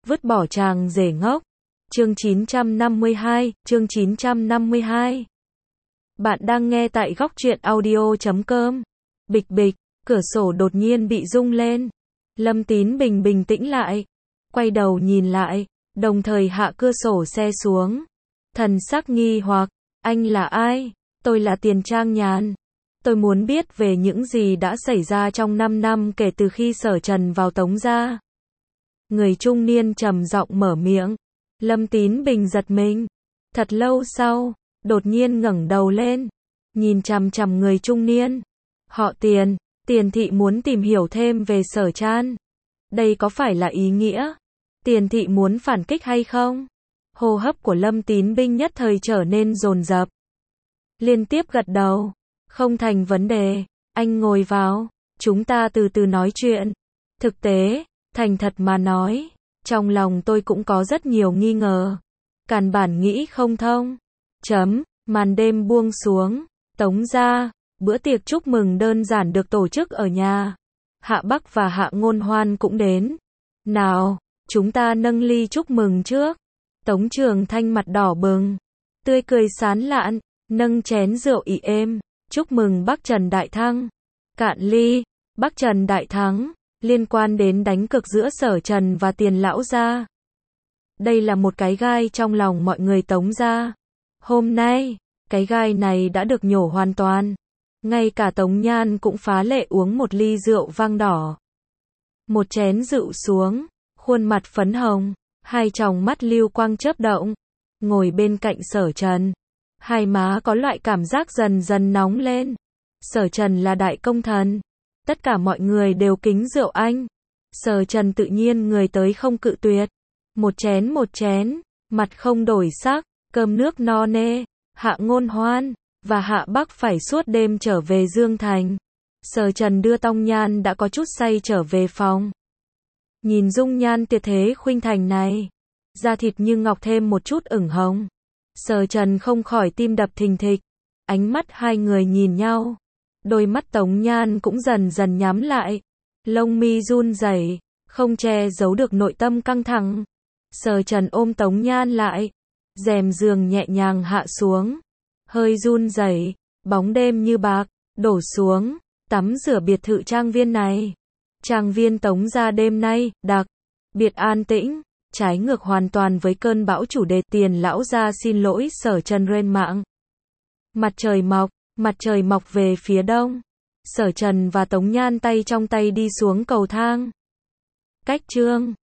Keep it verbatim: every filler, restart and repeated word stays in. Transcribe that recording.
vứt bỏ chàng rể ngốc. Chương chín trăm năm mươi hai, chương chín trăm năm mươi hai. Bạn đang nghe tại góc truyện audio chấm com. Bịch bịch, cửa sổ đột nhiên bị rung lên. Lâm Tín Bình bình tĩnh lại, quay đầu nhìn lại, đồng thời hạ cửa sổ xe xuống. Thần sắc nghi hoặc, anh là ai? Tôi là Tiền Trang Nhàn. Tôi muốn biết về những gì đã xảy ra trong năm năm kể từ khi Sở Trần vào Tống gia. Người trung niên trầm giọng mở miệng. Lâm Tín Bình giật mình. Thật lâu sau, đột nhiên ngẩng đầu lên, nhìn chằm chằm người trung niên. Họ Tiền, Tiền thị muốn tìm hiểu thêm về Sở Trăn. Đây có phải là ý nghĩa Tiền thị muốn phản kích hay không? Hô hấp của Lâm Tín Bình nhất thời trở nên dồn dập. Liên tiếp gật đầu. Không thành vấn đề, anh ngồi vào, chúng ta từ từ nói chuyện. Thực tế, thành thật mà nói, trong lòng tôi cũng có rất nhiều nghi ngờ. Càn bản nghĩ không thông. Chấm, màn đêm buông xuống, Tống gia, bữa tiệc chúc mừng đơn giản được tổ chức ở nhà. Hạ Bắc và Hạ Ngôn Hoan cũng đến. Nào, chúng ta nâng ly chúc mừng trước. Tống Trường Thanh mặt đỏ bừng, tươi cười sán lạn, nâng chén rượu ị êm. Chúc mừng Bắc Trần đại thắng. Cạn ly. Bắc Trần đại thắng, liên quan đến đánh cược giữa Sở Trần và Tiền lão gia. Đây là một cái gai trong lòng mọi người Tống gia. Hôm nay, cái gai này đã được nhổ hoàn toàn. Ngay cả Tống Nhan cũng phá lệ uống một ly rượu vang đỏ. Một chén rượu xuống, khuôn mặt phấn hồng, hai tròng mắt lưu quang chớp động, ngồi bên cạnh Sở Trần. Hai má có loại cảm giác dần dần nóng lên. Sở Trần là đại công thần. Tất cả mọi người đều kính rượu anh. Sở Trần tự nhiên người tới không cự tuyệt. Một chén một chén, mặt không đổi sắc, cơm nước no nê. Hạ Ngôn Hoan và Hạ Bắc phải suốt đêm trở về Dương Thành. Sở Trần đưa Tông Nhan đã có chút say trở về phòng. Nhìn dung nhan tuyệt thế khuynh thành này, da thịt như ngọc thêm một chút ửng hồng. Sở Trần không khỏi tim đập thình thịch. Ánh mắt hai người nhìn nhau. Đôi mắt Tống Nhan cũng dần dần nhắm lại. Lông mi run rẩy, không che giấu được nội tâm căng thẳng. Sở Trần ôm Tống Nhan lại. Rèm giường nhẹ nhàng hạ xuống. Hơi run rẩy, bóng đêm như bạc, đổ xuống, tắm rửa biệt thự trang viên này. Trang viên Tống gia đêm nay, đặc biệt an tĩnh. Trái ngược hoàn toàn với cơn bão chủ đề Tiền lão gia xin lỗi Sở Trần lên mạng. Mặt trời mọc, mặt trời mọc về phía đông. Sở Trần và Tống Nhan tay trong tay đi xuống cầu thang. Cách trương,